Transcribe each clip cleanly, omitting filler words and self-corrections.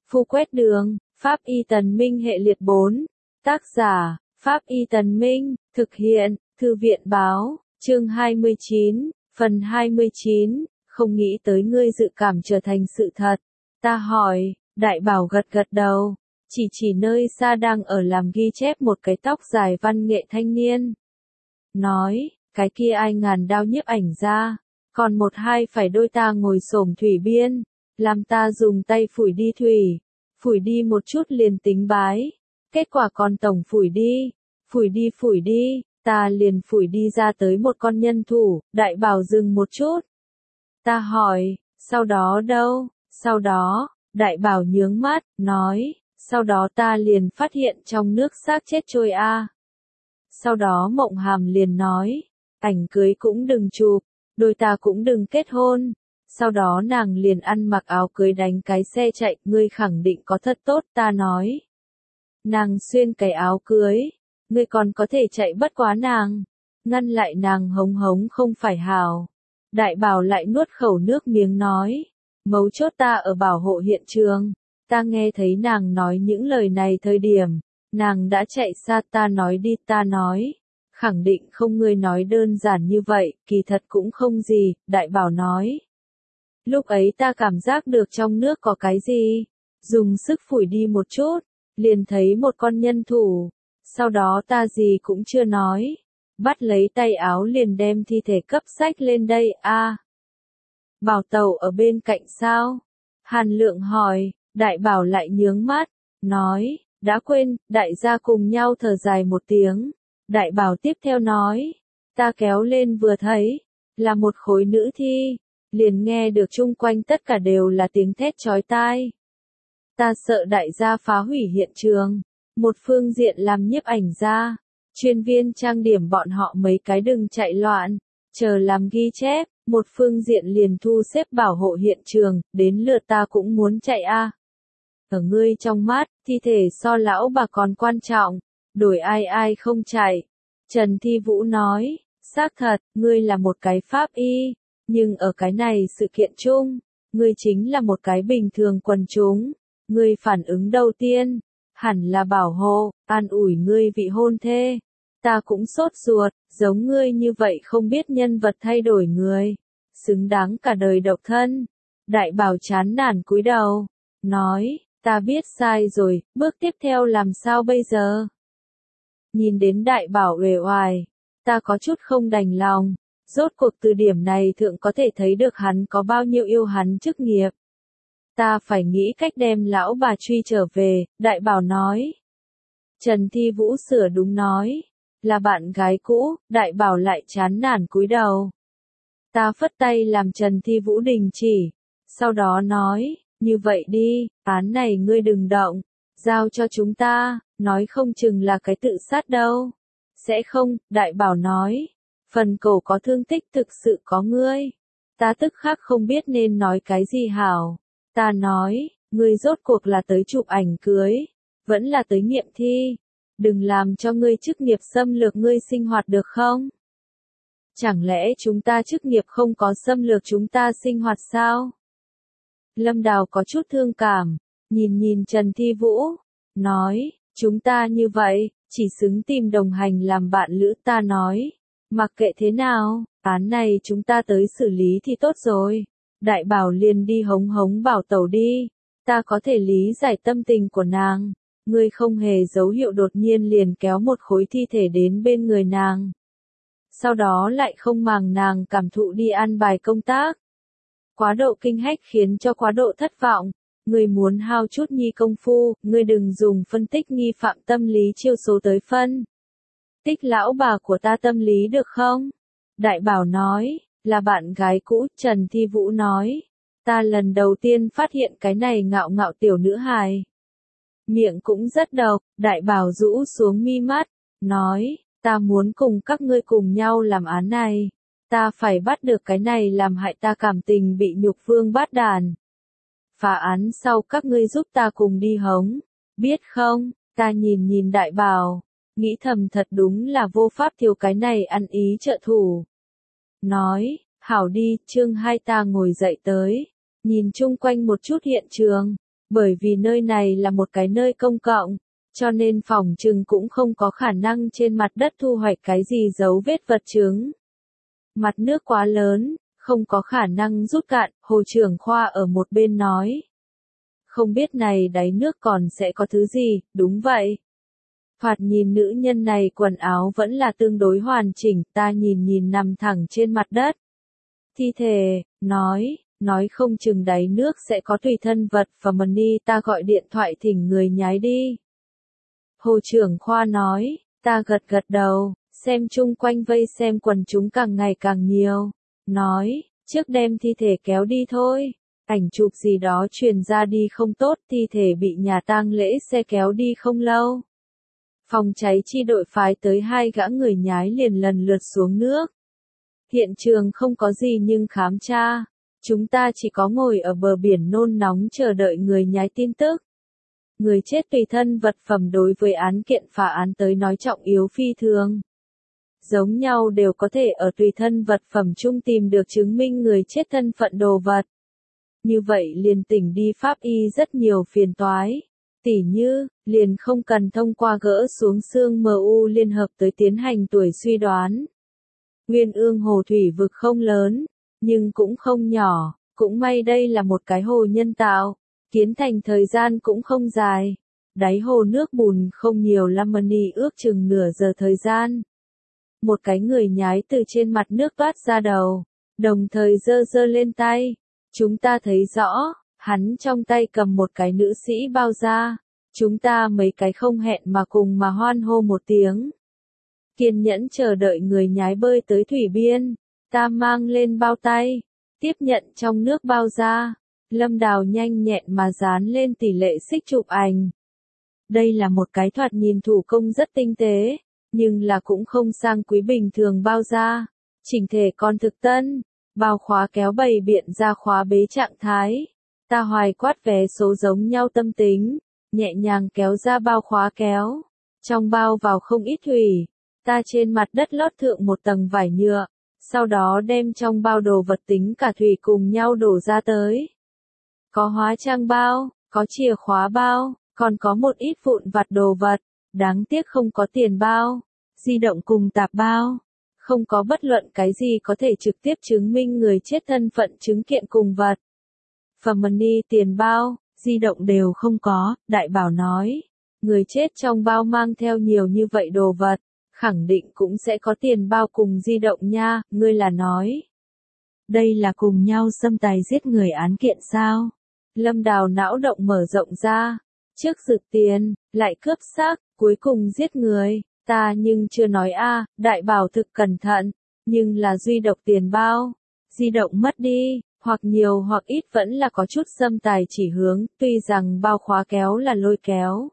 Phu quét đường, Pháp Y Tần Minh hệ liệt 4. Tác giả, Pháp Y Tần Minh, thực hiện, Thư viện báo, chương 29, phần 29, không nghĩ tới ngươi dự cảm trở thành sự thật. Ta hỏi, Đại Bảo gật gật đầu, chỉ nơi xa đang ở làm ghi chép một cái tóc dài văn nghệ thanh niên. Nói, cái kia ai ngàn đao nhiếp ảnh ra, còn một hai phải đôi ta ngồi xổm thủy biên, làm ta dùng tay phủi đi một chút liền tính bái. Kết quả còn tổng phủi đi, ta liền phủi đi ra tới một con nhân thủ. Đại Bảo dừng một chút. Ta hỏi, sau đó đâu? Sau đó, Đại Bảo nhướng mắt, nói, sau đó ta liền phát hiện trong nước xác chết trôi a. Sau đó Mộng Hàm liền nói, ảnh cưới cũng đừng chụp, đôi ta cũng đừng kết hôn. Sau đó nàng liền ăn mặc áo cưới đánh cái xe chạy, ngươi khẳng định có thật tốt, ta nói. Nàng xuyên cái áo cưới, ngươi còn có thể chạy bất quá nàng, ngăn lại nàng hống hống không phải hào. Đại Bảo lại nuốt khẩu nước miếng nói, mấu chốt ta ở bảo hộ hiện trường, ta nghe thấy nàng nói những lời này thời điểm, nàng đã chạy xa. Ta nói đi, ta nói, khẳng định không ngươi nói đơn giản như vậy, kỳ thật cũng không gì. Đại Bảo nói, lúc ấy ta cảm giác được trong nước có cái gì, dùng sức phủi đi một chút, liền thấy một con nhân thủ, sau đó ta gì cũng chưa nói, bắt lấy tay áo liền đem thi thể cấp xách lên đây a. Bảo Tẩu ở bên cạnh sao? Hàn Lượng hỏi. Đại Bảo lại nhướng mắt, nói, đã quên. Đại gia cùng nhau thở dài một tiếng. Đại Bảo tiếp theo nói, ta kéo lên vừa thấy, là một khối nữ thi, liền nghe được chung quanh tất cả đều là tiếng thét chói tai. Ta sợ đại gia phá hủy hiện trường, một phương diện làm nhiếp ảnh gia, chuyên viên trang điểm bọn họ mấy cái đừng chạy loạn, chờ làm ghi chép, một phương diện liền thu xếp bảo hộ hiện trường, đến lượt ta cũng muốn chạy a. Ở ngươi trong mắt, thi thể so lão bà còn quan trọng, đổi ai không chạy. Trần Thi Vũ nói, xác thật, ngươi là một cái pháp y, nhưng ở cái này sự kiện chung, ngươi chính là một cái bình thường quần chúng. Ngươi phản ứng đầu tiên, hẳn là bảo hộ, an ủi ngươi vị hôn thê. Ta cũng sốt ruột, giống ngươi như vậy không biết nhân vật thay đổi người, xứng đáng cả đời độc thân. Đại Bảo chán nản cúi đầu, nói, ta biết sai rồi, bước tiếp theo làm sao bây giờ? Nhìn đến Đại Bảo uể oải, ta có chút không đành lòng, rốt cuộc từ điểm này thượng có thể thấy được hắn có bao nhiêu yêu hắn chức nghiệp. Ta phải nghĩ cách đem lão bà truy trở về. Đại Bảo nói. Trần Thi Vũ sửa đúng nói, là bạn gái cũ. Đại Bảo lại chán nản cúi đầu. Ta phất tay làm Trần Thi Vũ đình chỉ, sau đó nói, như vậy đi, án này ngươi đừng động, giao cho chúng ta, nói không chừng là cái tự sát đâu. Sẽ không. Đại Bảo nói, phần cổ có thương tích thực sự có ngươi. Ta tức khắc không biết nên nói cái gì hảo. Ta nói, ngươi rốt cuộc là tới chụp ảnh cưới, vẫn là tới nghiệm thi, đừng làm cho ngươi chức nghiệp xâm lược ngươi sinh hoạt được không? Chẳng lẽ chúng ta chức nghiệp không có xâm lược chúng ta sinh hoạt sao? Lâm Đào có chút thương cảm, nhìn Trần Thi Vũ, nói, chúng ta như vậy, chỉ xứng tìm đồng hành làm bạn lữ. Ta nói, mặc kệ thế nào, án này chúng ta tới xử lý thì tốt rồi. Đại Bảo liền đi hống hống Bảo Tẩu đi, ta có thể lý giải tâm tình của nàng, ngươi không hề dấu hiệu đột nhiên liền kéo một khối thi thể đến bên người nàng. Sau đó lại không màng nàng cảm thụ đi an bài công tác. Quá độ kinh hách khiến cho quá độ thất vọng, ngươi muốn hao chút nhi công phu, ngươi đừng dùng phân tích nghi phạm tâm lý chiêu số tới phân tích lão bà của ta tâm lý được không? Đại Bảo nói, là bạn gái cũ. Trần Thi Vũ nói, ta lần đầu tiên phát hiện cái này ngạo ngạo tiểu nữ hài. Miệng cũng rất độc. Đại Bảo rũ xuống mi mắt, nói, ta muốn cùng các ngươi cùng nhau làm án này. Ta phải bắt được cái này làm hại ta cảm tình bị nhục vương bát đàn. Phá án sau các ngươi giúp ta cùng đi hống, biết không? Ta nhìn Đại Bảo, nghĩ thầm thật đúng là vô pháp thiếu cái này ăn ý trợ thủ. Nói, hảo đi. Chương 2. Ta ngồi dậy tới, nhìn chung quanh một chút hiện trường, Bởi vì nơi này là một cái nơi công cộng, cho nên phỏng chừng cũng không có khả năng trên mặt đất thu hoạch cái gì dấu vết vật chứng. Mặt nước quá lớn, không có khả năng rút cạn, Hồ trưởng khoa ở một bên nói. Không biết này đáy nước còn sẽ có thứ gì, đúng vậy. Thoạt nhìn nữ nhân này quần áo vẫn là tương đối hoàn chỉnh, ta nhìn nằm thẳng trên mặt đất. Thi thể, nói không chừng đáy nước sẽ có tùy thân vật và money, ta gọi điện thoại thỉnh người nhái đi. Hồ trưởng khoa nói, ta gật đầu, xem chung quanh vây xem quần chúng càng ngày càng nhiều. Nói, trước đem thi thể kéo đi thôi. Ảnh chụp gì đó truyền ra đi không tốt, thi thể bị nhà tang lễ xe kéo đi không lâu. Phòng cháy chi đội phái tới 2 gã người nhái liền lần lượt xuống nước. Hiện trường không có gì nhưng khám tra. Chúng ta chỉ có ngồi ở bờ biển nôn nóng chờ đợi người nhái tin tức. Người chết tùy thân vật phẩm đối với án kiện phá án tới nói trọng yếu phi thường. Giống nhau đều có thể ở tùy thân vật phẩm chung tìm được chứng minh người chết thân phận đồ vật. Như vậy liền tỉnh đi pháp y rất nhiều phiền toái. Tỉ như, liền không cần thông qua gỡ xuống xương MU liên hợp tới tiến hành tuổi suy đoán. Nguyên ương hồ thủy vực không lớn, nhưng cũng không nhỏ, cũng may đây là một cái hồ nhân tạo, kiến thành thời gian cũng không dài. Đáy hồ nước bùn không nhiều lắm, ước chừng nửa giờ thời gian. Một cái người nhái từ trên mặt nước toát ra đầu, đồng thời giơ lên tay. Chúng ta thấy rõ, hắn trong tay cầm một cái nữ sĩ bao da. Chúng ta mấy cái không hẹn mà cùng mà hoan hô một tiếng. Kiên nhẫn chờ đợi người nhái bơi tới thủy biên. Ta mang lên bao tay, tiếp nhận trong nước bao da. Lâm Đào nhanh nhẹn mà dán lên tỷ lệ xích chụp ảnh. Đây là một cái thoạt nhìn thủ công rất tinh tế, nhưng là cũng không sang quý bình thường bao da. Chỉnh thể con thực tân, bao khóa kéo bày biện ra khóa bế trạng thái. Ta hoài quát vé số giống nhau tâm tính, nhẹ nhàng kéo ra bao khóa kéo. Trong bao vào không ít thủy, ta trên mặt đất lót thượng một tầng vải nhựa, sau đó đem trong bao đồ vật tính cả thủy cùng nhau đổ ra tới. Có hóa trang bao, có chìa khóa bao, còn có một ít vụn vặt đồ vật, đáng tiếc không có tiền bao, di động cùng tạp bao. Không có bất luận cái gì có thể trực tiếp chứng minh người chết thân phận chứng kiện cùng vật. Phẩm money, tiền bao, di động đều không có, đại bảo nói. Người chết trong bao mang theo nhiều như vậy đồ vật, khẳng định cũng sẽ có tiền bao cùng di động nha, ngươi là nói. Đây là cùng nhau xâm tài giết người án kiện sao? Lâm Đào não động mở rộng ra. Trước rực tiền, lại cướp xác, cuối cùng giết người. Ta nhưng chưa nói đại bảo thực cẩn thận, nhưng là duy độc tiền bao, di động mất đi, hoặc nhiều hoặc ít vẫn là có chút xâm tài chỉ hướng, tuy rằng bao khóa kéo là lôi kéo.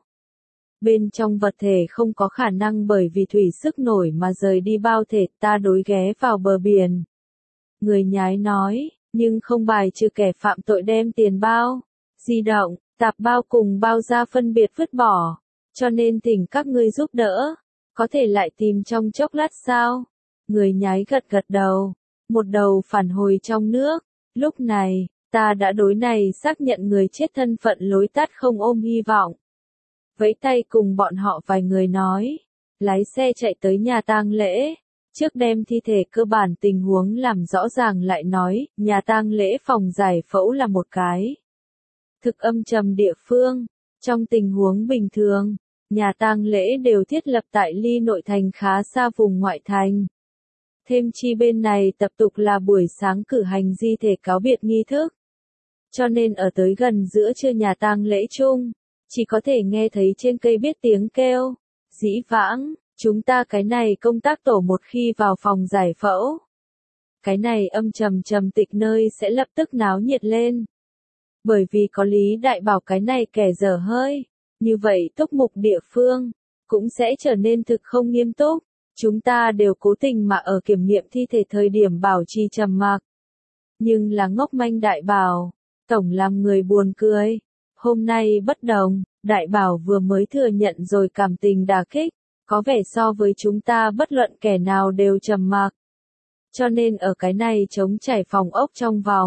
Bên trong vật thể không có khả năng bởi vì thủy sức nổi mà rời đi bao thể, ta đối ghé vào bờ biển. Người nhái nói, nhưng không bài trừ kẻ phạm tội đem tiền bao, di động, tạp bao cùng bao da phân biệt vứt bỏ, cho nên thỉnh các ngươi giúp đỡ. Có thể lại tìm trong chốc lát sao? Người nhái gật đầu, một đầu phản hồi trong nước. Lúc này, ta đã đối này xác nhận người chết thân phận lối tắt không ôm hy vọng. Vẫy tay cùng bọn họ vài người nói, lái xe chạy tới nhà tang lễ. Trước đem thi thể cơ bản tình huống làm rõ ràng lại nói, nhà tang lễ phòng giải phẫu là một cái thực âm trầm địa phương. Trong tình huống bình thường, nhà tang lễ đều thiết lập tại ly nội thành khá xa vùng ngoại thành. Thêm chi bên này tập tục là buổi sáng cử hành di thể cáo biệt nghi thức. Cho nên ở tới gần giữa trưa nhà tang lễ chung, chỉ có thể nghe thấy trên cây biết tiếng kêu. Dĩ vãng, chúng ta cái này công tác tổ một khi vào phòng giải phẫu. Cái này âm trầm tịch nơi sẽ lập tức náo nhiệt lên. Bởi vì có Lý Đại Bảo cái này kẻ dở hơi. Như vậy túc mục địa phương, cũng sẽ trở nên thực không nghiêm túc. Chúng ta đều cố tình mà ở kiểm nghiệm thi thể thời điểm bảo trì trầm mặc. Nhưng là ngốc manh Đại Bảo, tổng làm người buồn cười. Hôm nay bất đồng, Đại Bảo vừa mới thừa nhận rồi cảm tình đả kích, có vẻ so với chúng ta bất luận kẻ nào đều trầm mặc. Cho nên ở cái này chống chảy phòng ốc trong vòng,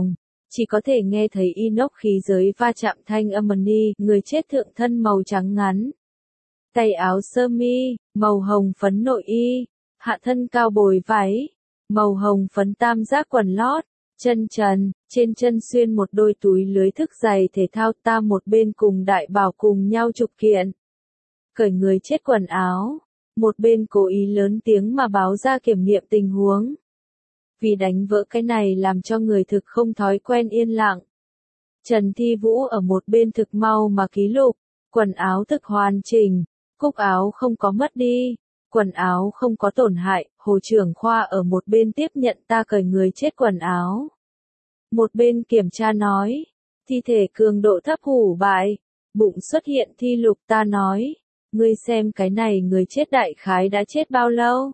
chỉ có thể nghe thấy inox khí giới va chạm thanh âm ni, người chết thượng thân màu trắng ngắn. Tay áo sơ mi, màu hồng phấn nội y, hạ thân cao bồi váy, màu hồng phấn tam giác quần lót, chân trần, trên chân xuyên một đôi túi lưới thức giày thể thao, ta một bên cùng đại bảo cùng nhau chụp kiện. Cởi người chết quần áo, một bên cố ý lớn tiếng mà báo ra kiểm nghiệm tình huống. Vì đánh vỡ cái này làm cho người thực không thói quen yên lặng. Trần Thi Vũ ở một bên thực mau mà ký lục, quần áo thực hoàn chỉnh, cúc áo không có mất đi, quần áo không có tổn hại, Hồ trưởng khoa ở một bên tiếp nhận ta cởi người chết quần áo. Một bên kiểm tra nói, thi thể cường độ thấp hủ bại, bụng xuất hiện thi lục, ta nói, ngươi xem cái này người chết đại khái đã chết bao lâu?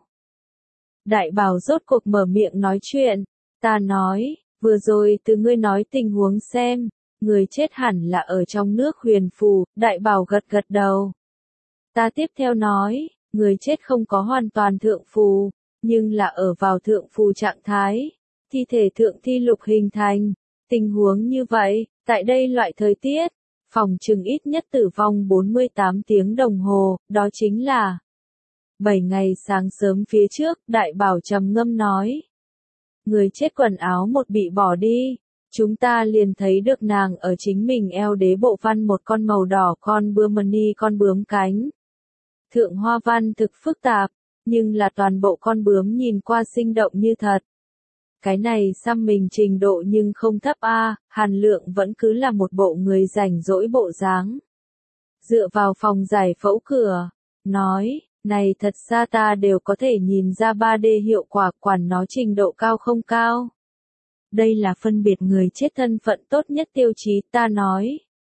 Đại bảo rốt cuộc mở miệng nói chuyện, ta nói, vừa rồi từ ngươi nói tình huống xem, người chết hẳn là ở trong nước huyền phù, đại bảo gật gật đầu. Ta tiếp theo nói, người chết không có hoàn toàn thượng phù, nhưng là ở vào thượng phù trạng thái, thi thể thượng thi lục hình thành, tình huống như vậy, tại đây loại thời tiết, phòng chừng ít nhất tử vong 48 tiếng đồng hồ, đó chính là 7 ngày sáng sớm phía trước, đại bảo trầm ngâm nói. Người chết quần áo một bị bỏ đi, chúng ta liền thấy được nàng ở chính mình eo đế bộ văn một con màu đỏ con bướm mani con bướm cánh. Thượng hoa văn thực phức tạp, nhưng là toàn bộ con bướm nhìn qua sinh động như thật. Cái này xăm mình trình độ nhưng không thấp a, Hàn Lượng vẫn cứ là một bộ người rảnh rỗi bộ dáng. Dựa vào phòng giải phẫu cửa, nói, này thật ra ta đều có thể nhìn ra 3D hiệu quả, quản nó trình độ cao không cao. Đây là phân biệt người chết thân phận tốt nhất tiêu chí, ta nói.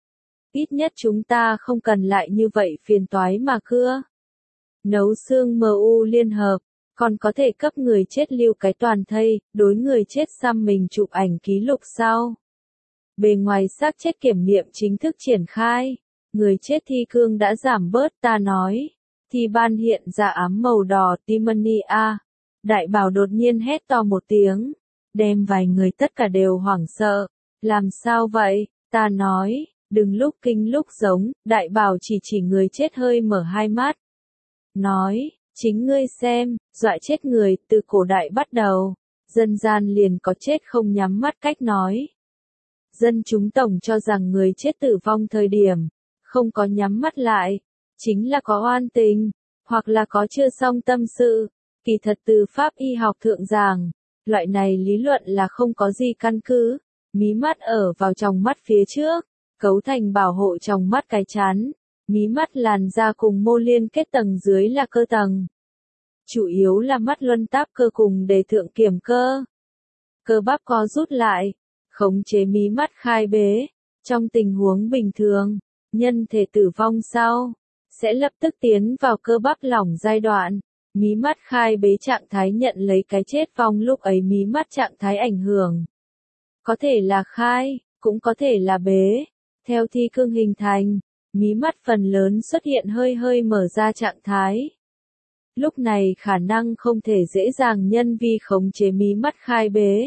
Ít nhất chúng ta không cần lại như vậy phiền toái mà cưa. Nấu xương MU liên hợp, còn có thể cấp người chết lưu cái toàn thây, đối người chết xăm mình chụp ảnh ký lục sau. Bề ngoài xác chết kiểm nghiệm chính thức triển khai, người chết thi cương đã giảm bớt, ta nói. Thi ban hiện ra ám màu đỏ Timony A. Đại bảo đột nhiên hét to một tiếng, đem vài người tất cả đều hoảng sợ. Làm sao vậy? Ta nói, đừng lúc kinh lúc giống, đại bảo chỉ người chết hơi mở hai mắt. Nói, chính ngươi xem, dọa chết người, từ cổ đại bắt đầu, dân gian liền có chết không nhắm mắt cách nói. Dân chúng tổng cho rằng người chết tử vong thời điểm, không có nhắm mắt lại, chính là có oan tình, hoặc là có chưa xong tâm sự. Kỳ thật từ pháp y học thượng giảng, loại này lý luận là không có gì căn cứ. Mí mắt ở vào tròng mắt phía trước, cấu thành bảo hộ tròng mắt cái chắn. Mí mắt làn da cùng mô liên kết tầng dưới là cơ tầng. Chủ yếu là mắt luân táp cơ cùng đề thượng kiểm cơ. Cơ bắp co rút lại, khống chế mí mắt khai bế. Trong tình huống bình thường, nhân thể tử vong sau, sẽ lập tức tiến vào cơ bắp lỏng giai đoạn. Mí mắt khai bế trạng thái nhận lấy cái chết vong, lúc ấy mí mắt trạng thái ảnh hưởng. Có thể là khai, cũng có thể là bế. Theo thi cương hình thành, mí mắt phần lớn xuất hiện hơi hơi mở ra trạng thái. Lúc này khả năng không thể dễ dàng nhân vi khống chế mí mắt khai bế.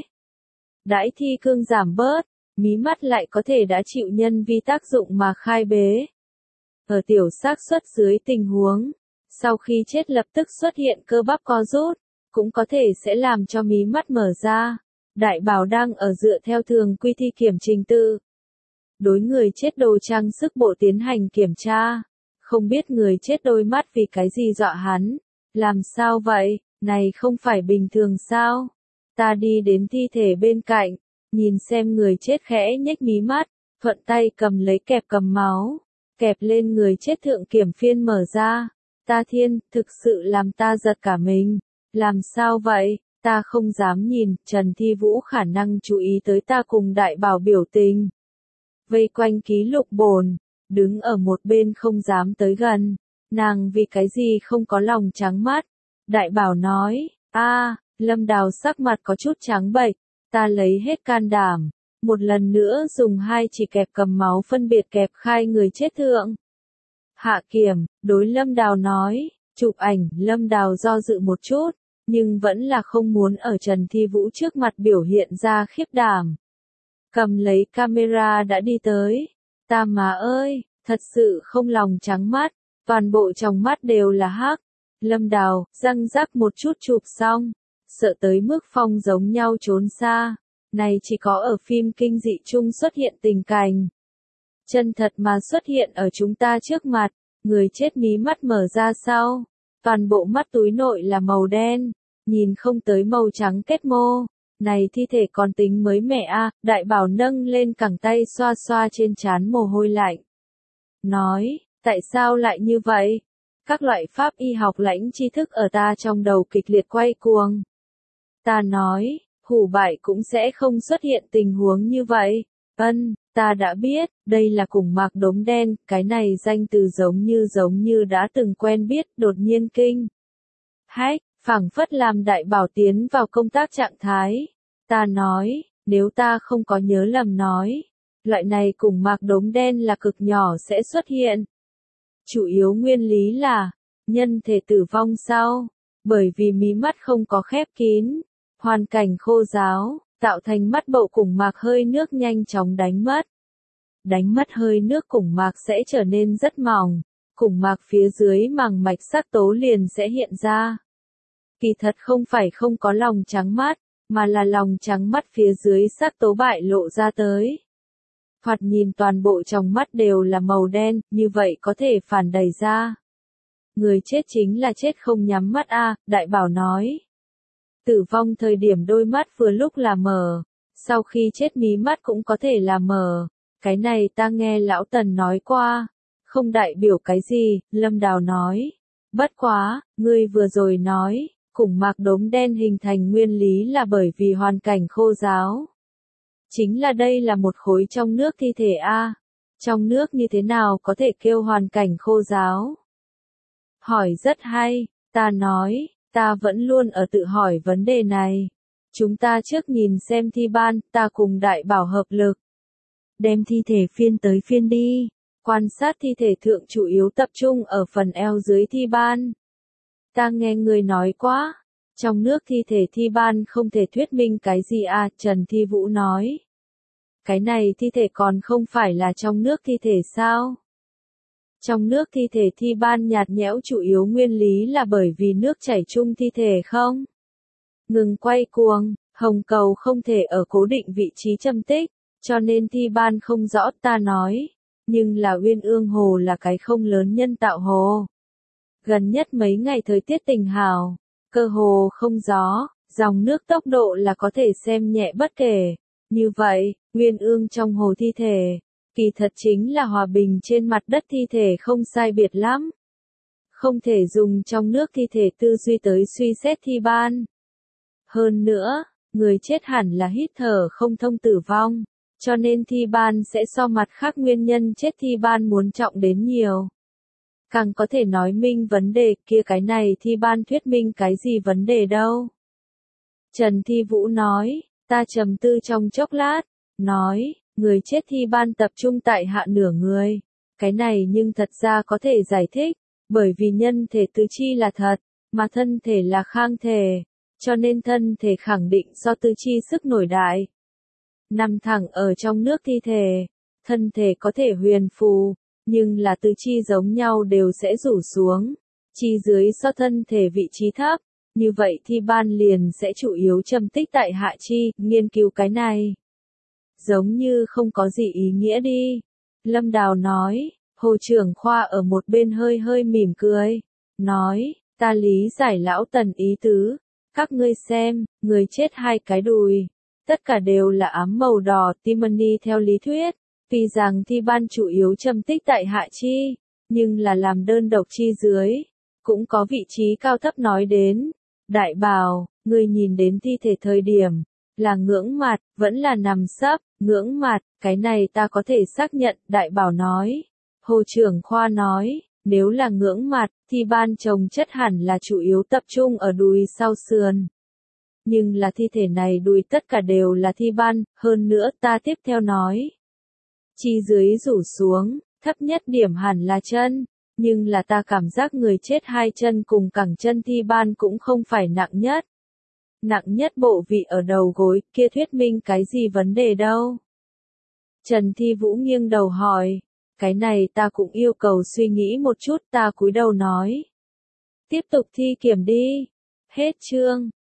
Đãi thi cương giảm bớt, mí mắt lại có thể đã chịu nhân vi tác dụng mà khai bế. Ở tiểu xác suất dưới tình huống, sau khi chết lập tức xuất hiện cơ bắp co rút, cũng có thể sẽ làm cho mí mắt mở ra. Đại bảo đang ở dựa theo thường quy thi kiểm trình tự. Đối người chết đồ trang sức bộ tiến hành kiểm tra. Không biết người chết đôi mắt vì cái gì dọa hắn. Làm sao vậy, này không phải bình thường sao? Ta đi đến thi thể bên cạnh, nhìn xem người chết khẽ nhếch mí mắt, thuận tay cầm lấy kẹp cầm máu, kẹp lên người chết thượng kiểm phiên mở ra. Ta thiên, thực sự làm ta giật cả mình. Làm sao vậy, ta không dám nhìn, Trần Thi Vũ khả năng chú ý tới ta cùng đại bảo biểu tình. Vây quanh ký lục bồn, đứng ở một bên không dám tới gần. Nàng vì cái gì không có lòng trắng mắt. Đại bảo nói, Lâm Đào sắc mặt có chút trắng bệch, ta lấy hết can đảm. Một lần nữa dùng hai chỉ kẹp cầm máu phân biệt kẹp khai người chết thượng. Hạ kiểm, đối Lâm Đào nói, chụp ảnh, Lâm Đào do dự một chút, nhưng vẫn là không muốn ở Trần Thi Vũ trước mặt biểu hiện ra khiếp đảm. cầm lấy camera đã đi tới. Ta má ơi, thật sự không lòng trắng mắt, toàn bộ trong mắt đều là hắc. Lâm Đào, răng rắc một chút chụp xong, sợ tới mức Phong giống nhau trốn xa. Này chỉ có ở phim kinh dị chung xuất hiện tình cảnh. Chân thật mà xuất hiện ở chúng ta trước mặt, người chết mí mắt mở ra sau. Toàn bộ mắt túi nội là màu đen, nhìn không tới màu trắng kết mô. Này thi thể còn tính mới mẻ a. Đại Bảo nâng lên cẳng tay xoa xoa trên trán mồ hôi lạnh. Nói, tại sao lại như vậy? Các loại pháp y học lãnh tri thức ở ta trong đầu kịch liệt quay cuồng. Ta nói, hủ bại cũng sẽ không xuất hiện tình huống như vậy. Ta đã biết, đây là cùng mạc đốm đen, cái này danh từ giống như đã từng quen biết, đột nhiên kinh. Hách, phảng phất làm Đại Bảo tiến vào công tác trạng thái. Ta nói, nếu ta không có nhớ lầm nói, loại này cùng mạc đốm đen là cực nhỏ sẽ xuất hiện. Chủ yếu nguyên lý là, nhân thể tử vong sau, bởi vì mí mắt không có khép kín, hoàn cảnh khô ráo, tạo thành mắt bậu cùng mạc hơi nước nhanh chóng đánh mất. Đánh mất hơi nước cùng mạc sẽ trở nên rất mỏng, cùng mạc phía dưới màng mạch sắc tố liền sẽ hiện ra. Kỳ thật không phải không có lòng trắng mắt, mà là lòng trắng mắt phía dưới sắc tố bại lộ ra tới. Thoạt nhìn toàn bộ trong mắt đều là màu đen, như vậy có thể phản đẩy ra. Người chết chính là chết không nhắm mắt a, Đại Bảo nói. Tử vong thời điểm đôi mắt vừa lúc là mờ, sau khi chết mí mắt cũng có thể là mờ. Cái này ta nghe Lão Tần nói qua, không đại biểu cái gì, Lâm Đào nói. Bất quá, ngươi vừa rồi nói, cùng mạc đốm đen hình thành nguyên lý là bởi vì hoàn cảnh khô ráo. Chính là đây là một khối trong nước thi thể a. Trong nước như thế nào có thể kêu hoàn cảnh khô ráo? Hỏi rất hay, ta nói, ta vẫn luôn ở tự hỏi vấn đề này. Chúng ta trước nhìn xem thi ban, ta cùng Đại Bảo hợp lực. Đem thi thể phiên tới phiên đi, quan sát thi thể thượng chủ yếu tập trung ở phần eo dưới thi ban. Ta nghe người nói quá, trong nước thi thể thi ban không thể thuyết minh cái gì à, Trần Thi Vũ nói. Cái này thi thể còn không phải là trong nước thi thể sao? Trong nước thi thể thi ban nhạt nhẽo chủ yếu nguyên lý là bởi vì nước chảy chung thi thể không? Ngừng quay cuồng, hồng cầu không thể ở cố định vị trí châm tích, cho nên thi ban không rõ ta nói. Nhưng là Uyên Ương Hồ là cái không lớn nhân tạo hồ. Gần nhất mấy ngày thời tiết tình hào, cơ hồ không gió, dòng nước tốc độ là có thể xem nhẹ bất kể. Như vậy, Uyên Ương trong hồ thi thể, kỳ thật chính là hòa bình trên mặt đất thi thể không sai biệt lắm. Không thể dùng trong nước thi thể tư duy tới suy xét thi ban. Hơn nữa, người chết hẳn là hít thở không thông tử vong, cho nên thi ban sẽ so mặt khác nguyên nhân chết thi ban muốn trọng đến nhiều. Càng có thể nói minh vấn đề kia, cái này thi ban thuyết minh cái gì vấn đề đâu. Trần Thi Vũ nói, ta trầm tư trong chốc lát, nói, người chết thi ban tập trung tại hạ nửa người. Cái này nhưng thật ra có thể giải thích, bởi vì nhân thể tứ chi là thật, mà thân thể là khang thể, cho nên thân thể khẳng định do tứ chi sức nổi đại. Nằm thẳng ở trong nước thi thể, thân thể có thể huyền phù, nhưng là tứ chi giống nhau đều sẽ rủ xuống, chi dưới so thân thể vị trí thấp, như vậy thi ban liền sẽ chủ yếu châm tích tại hạ chi, nghiên cứu cái này. Giống như không có gì ý nghĩa đi. Lâm Đào nói, Hồ trưởng khoa ở một bên hơi hơi mỉm cười, nói, ta lý giải Lão Tần ý tứ, các ngươi xem, người chết hai cái đùi, tất cả đều là ám màu đỏ, Timony theo lý thuyết, tuy rằng thi ban chủ yếu châm tích tại hạ chi, nhưng là làm đơn độc chi dưới, cũng có vị trí cao thấp nói đến. Đại Bảo, ngươi nhìn đến thi thể thời điểm, là ngưỡng mặt, vẫn là nằm sấp, ngưỡng mặt, cái này ta có thể xác nhận, Đại Bảo nói. Hồ trưởng khoa nói, nếu là ngưỡng mặt, thi ban chồng chất hẳn là chủ yếu tập trung ở đùi sau sườn. Nhưng là thi thể này đùi tất cả đều là thi ban, hơn nữa ta tiếp theo nói. Chi dưới rủ xuống, thấp nhất điểm hẳn là chân, nhưng là ta cảm giác người chết hai chân cùng cẳng chân thi ban cũng không phải nặng nhất. Nặng nhất bộ vị ở đầu gối, kia thuyết minh cái gì vấn đề đâu. Trần Thi Vũ nghiêng đầu hỏi. Cái này ta cũng yêu cầu suy nghĩ một chút, ta cúi đầu nói. Tiếp tục thi kiểm đi. Hết chương.